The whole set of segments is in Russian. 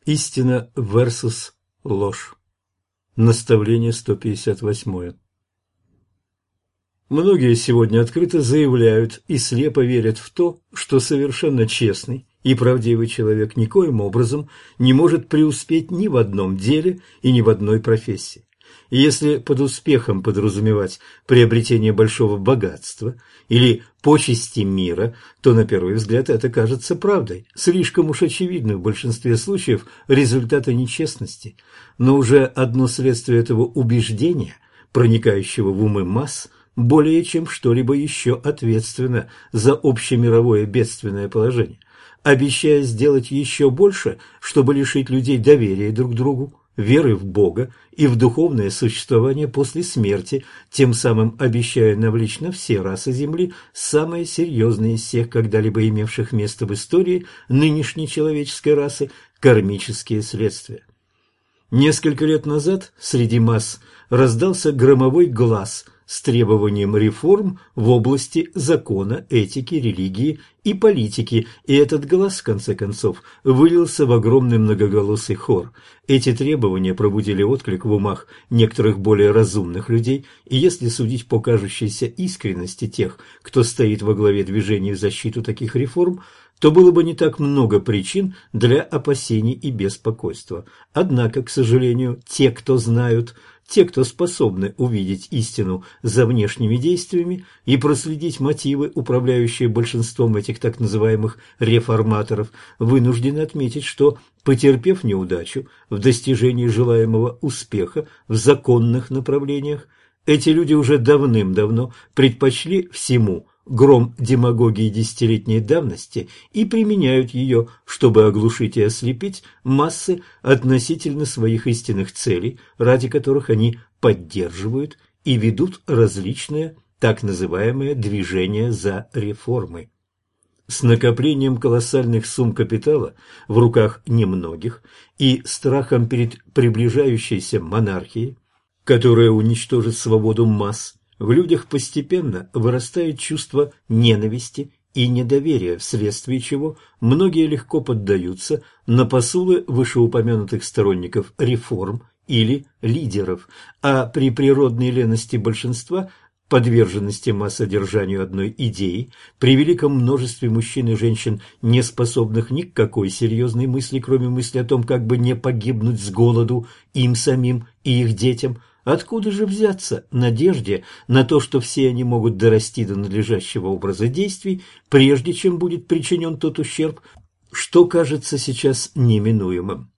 Истина versus ложь. Наставление 158. Многие сегодня открыто заявляют и слепо верят в то, что совершенно честный и правдивый человек никоим образом не может преуспеть ни в одном деле и ни в одной профессии. И если под успехом подразумевать приобретение большого богатства или почести мира, то на первый взгляд это кажется правдой, слишком уж очевидной в большинстве случаев результата нечестности. Но уже одно следствие этого убеждения, проникающего в умы масс, более чем что-либо еще ответственно за общемировое бедственное положение, обещая сделать еще больше, чтобы лишить людей доверия друг к другу, веры в Бога и в духовное существование после смерти, тем самым обещая навлечь на все расы Земли самые серьезные из всех когда-либо имевших место в истории нынешней человеческой расы кармические следствия. Несколько лет назад среди масс раздался громовой глас с требованием реформ в области закона, этики, религии и политики, и этот глас, в конце концов, вылился в огромный многоголосый хор. Эти требования пробудили отклик в умах некоторых более разумных людей, и если судить по кажущейся искренности тех, кто стоит во главе движения в защиту таких реформ, то было бы не так много причин для опасений и беспокойства. Однако, к сожалению, те, кто знают, те, кто способны увидеть истину за внешними действиями и проследить мотивы, управляющие большинством этих так называемых реформаторов, вынуждены отметить, что, потерпев неудачу в достижении желаемого успеха в законных направлениях, эти люди уже давным-давно предпочли всему гром демагогии десятилетней давности и применяют ее, чтобы оглушить и ослепить массы относительно своих истинных целей, ради которых они поддерживают и ведут различные так называемые движения за реформы. С накоплением колоссальных сумм капитала в руках немногих и страхом перед приближающейся монархией, которая уничтожит свободу масс, в людях постепенно вырастает чувство ненависти и недоверия, вследствие чего многие легко поддаются на посулы вышеупомянутых сторонников реформ или лидеров, а при природной лености большинства, подверженности массодержанию одной идеи, при великом множестве мужчин и женщин, не способных ни к какой серьезной мысли, кроме мысли о том, как бы не погибнуть с голоду им самим и их детям, откуда же взяться надежде на то, что все они могут дорасти до надлежащего образа действий, прежде чем будет причинен тот ущерб, что кажется сейчас неминуемым?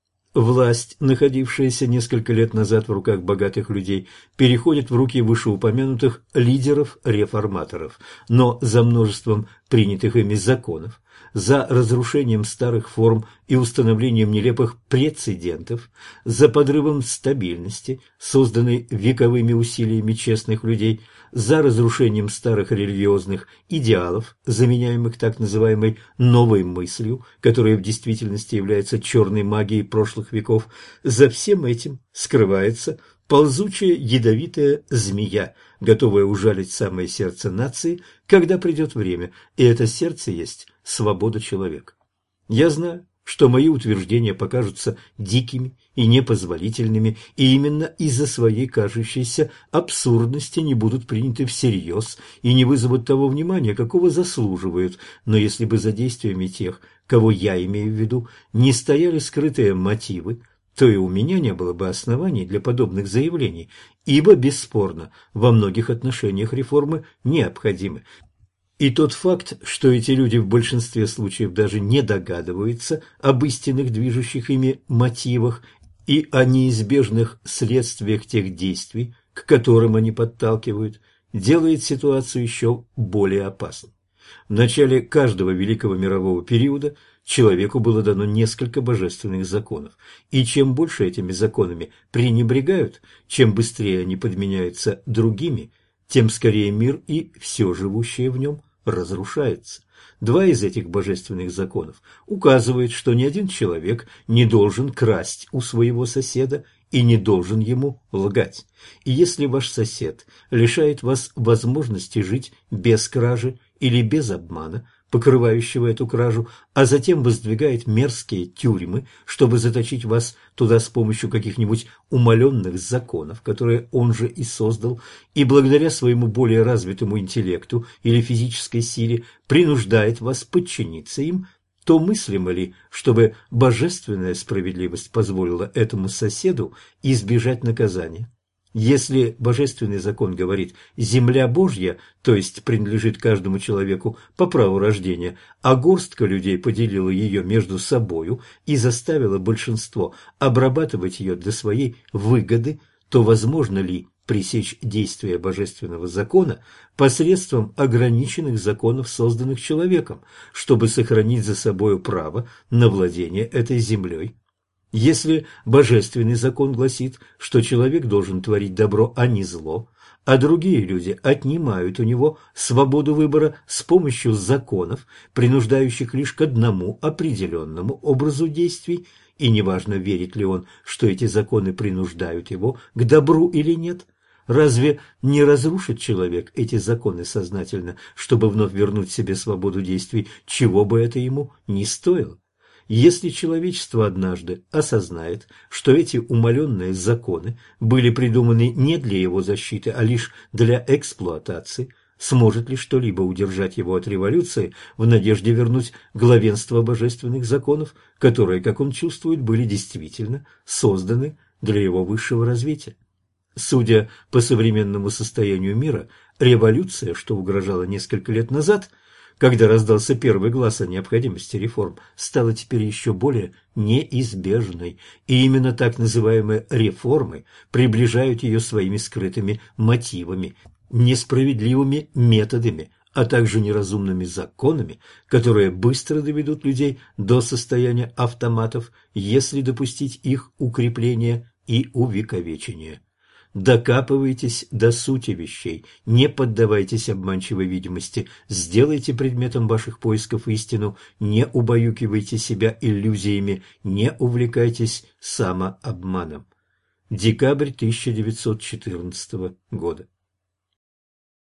Власть, находившаяся несколько лет назад в руках богатых людей, переходит в руки вышеупомянутых лидеров-реформаторов, но за множеством принятых ими законов, за разрушением старых форм и установлением нелепых прецедентов, за подрывом стабильности, созданной вековыми усилиями честных людей, за разрушением старых религиозных идеалов, заменяемых так называемой «новой мыслью», которая в действительности является черной магией прошлых веков. За всем этим скрывается ползучая ядовитая змея, готовая ужалить самое сердце нации, когда придет время, и это сердце есть свобода человека. Я знаю, что мои утверждения покажутся дикими и непозволительными, и именно из-за своей кажущейся абсурдности не будут приняты всерьез и не вызовут того внимания, какого заслуживают. Но если бы за действиями тех, кого я имею в виду, не стояли скрытые мотивы, то и у меня не было бы оснований для подобных заявлений, ибо, бесспорно, во многих отношениях реформы необходимы. И тот факт, что эти люди в большинстве случаев даже не догадываются об истинных движущих ими мотивах и о неизбежных следствиях тех действий, к которым они подталкивают, делает ситуацию еще более опасной. В начале каждого великого мирового периода человеку было дано несколько божественных законов, и чем больше этими законами пренебрегают, чем быстрее они подменяются другими, тем скорее мир и все живущее в нем разрушается. Два из этих божественных законов указывают, что ни один человек не должен красть у своего соседа и не должен ему лгать. И если ваш сосед лишает вас возможности жить без кражи или без обмана, покрывающего эту кражу, а затем воздвигает мерзкие тюрьмы, чтобы заточить вас туда с помощью каких-нибудь умаленных законов, которые он же и создал, и благодаря своему более развитому интеллекту или физической силе принуждает вас подчиниться им, то мыслимо ли, чтобы божественная справедливость позволила этому соседу избежать наказания? Если божественный закон говорит «земля Божья», то есть принадлежит каждому человеку по праву рождения, а горстка людей поделила ее между собою и заставила большинство обрабатывать ее для своей выгоды, то возможно ли пресечь действие божественного закона посредством ограниченных законов, созданных человеком, чтобы сохранить за собою право на владение этой землей? Если божественный закон гласит, что человек должен творить добро, а не зло, а другие люди отнимают у него свободу выбора с помощью законов, принуждающих лишь к одному определенному образу действий, и неважно, верит ли он, что эти законы принуждают его к добру или нет, разве не разрушит человек эти законы сознательно, чтобы вновь вернуть себе свободу действий, чего бы это ему ни стоило? Если человечество однажды осознает, что эти умаленные законы были придуманы не для его защиты, а лишь для эксплуатации, сможет ли что-либо удержать его от революции в надежде вернуть главенство божественных законов, которые, как он чувствует, были действительно созданы для его высшего развития? Судя по современному состоянию мира, революция, что угрожала несколько лет назад, когда раздался первый глас о необходимости реформ, стала теперь еще более неизбежной, и именно так называемые реформы приближают ее своими скрытыми мотивами, несправедливыми методами, а также неразумными законами, которые быстро доведут людей до состояния автоматов, если допустить их укрепления и увековечения. Докапывайтесь до сути вещей, не поддавайтесь обманчивой видимости, сделайте предметом ваших поисков истину, не убаюкивайте себя иллюзиями, не увлекайтесь самообманом. Декабрь 1914 года.